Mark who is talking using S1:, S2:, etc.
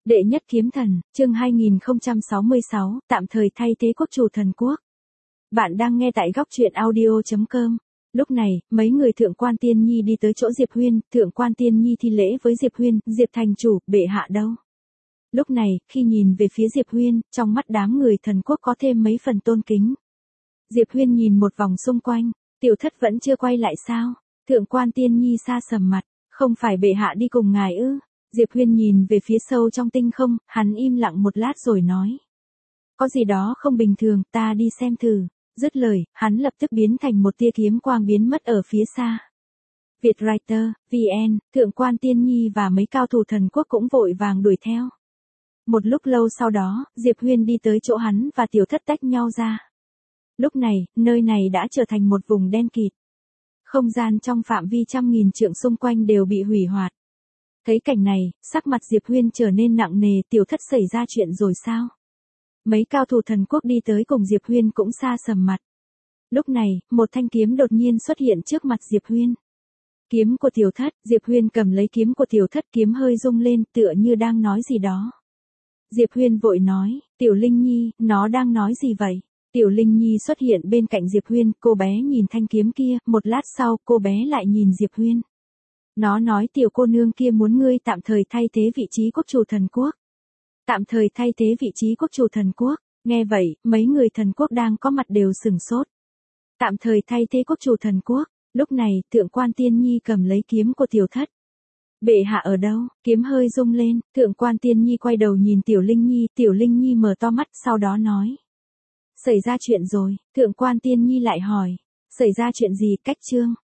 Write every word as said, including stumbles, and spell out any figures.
S1: Đệ nhất kiếm thần, chương hai nghìn không trăm sáu mươi sáu, tạm thời thay thế quốc chủ thần quốc. Bạn đang nghe tại góc truyện audio chấm com. Lúc này, mấy người thượng quan tiên nhi đi tới chỗ Diệp Huyên, thượng quan tiên nhi thi lễ với Diệp Huyên, Diệp thành chủ, bệ hạ đâu? Lúc này, khi nhìn về phía Diệp Huyên, trong mắt đám người thần quốc có thêm mấy phần tôn kính. Diệp Huyên nhìn một vòng xung quanh, tiểu thất vẫn chưa quay lại sao? Thượng quan tiên nhi xa sầm mặt, không phải bệ hạ đi cùng ngài ư? Diệp Huyên nhìn về phía sâu trong tinh không, hắn im lặng một lát rồi nói. Có gì đó không bình thường, ta đi xem thử. Dứt lời, hắn lập tức biến thành một tia kiếm quang biến mất ở phía xa. Vietwriter, vê en, thượng quan tiên nhi và mấy cao thủ thần quốc cũng vội vàng đuổi theo. Một lúc lâu sau đó, Diệp Huyên đi tới chỗ hắn và tiểu thất tách nhau ra. Lúc này, nơi này đã trở thành một vùng đen kịt. Không gian trong phạm vi trăm nghìn trượng xung quanh đều bị hủy hoại. Thấy cảnh này, sắc mặt Diệp Huyên trở nên nặng nề, tiểu thất xảy ra chuyện rồi sao? Mấy cao thủ thần quốc đi tới cùng Diệp Huyên cũng xa sầm mặt. Lúc này, một thanh kiếm đột nhiên xuất hiện trước mặt Diệp Huyên. Kiếm của tiểu thất, Diệp Huyên cầm lấy kiếm của tiểu thất, kiếm hơi rung lên tựa như đang nói gì đó. Diệp Huyên vội nói, Tiểu Linh Nhi, nó đang nói gì vậy? Tiểu Linh Nhi xuất hiện bên cạnh Diệp Huyên, cô bé nhìn thanh kiếm kia, một lát sau cô bé lại nhìn Diệp Huyên. Nó nói tiểu cô nương kia muốn ngươi tạm thời thay thế vị trí quốc chủ thần quốc. Tạm thời thay thế vị trí quốc chủ thần quốc, nghe vậy, mấy người thần quốc đang có mặt đều sừng sốt. Tạm thời thay thế quốc chủ thần quốc, lúc này, thượng quan tiên nhi cầm lấy kiếm của tiểu thất. Bệ hạ ở đâu? Kiếm hơi rung lên, thượng quan tiên nhi quay đầu nhìn tiểu Linh Nhi, tiểu Linh Nhi mở to mắt, sau đó nói. Xảy ra chuyện rồi, thượng quan tiên nhi lại hỏi. Xảy ra chuyện gì? Cách chương.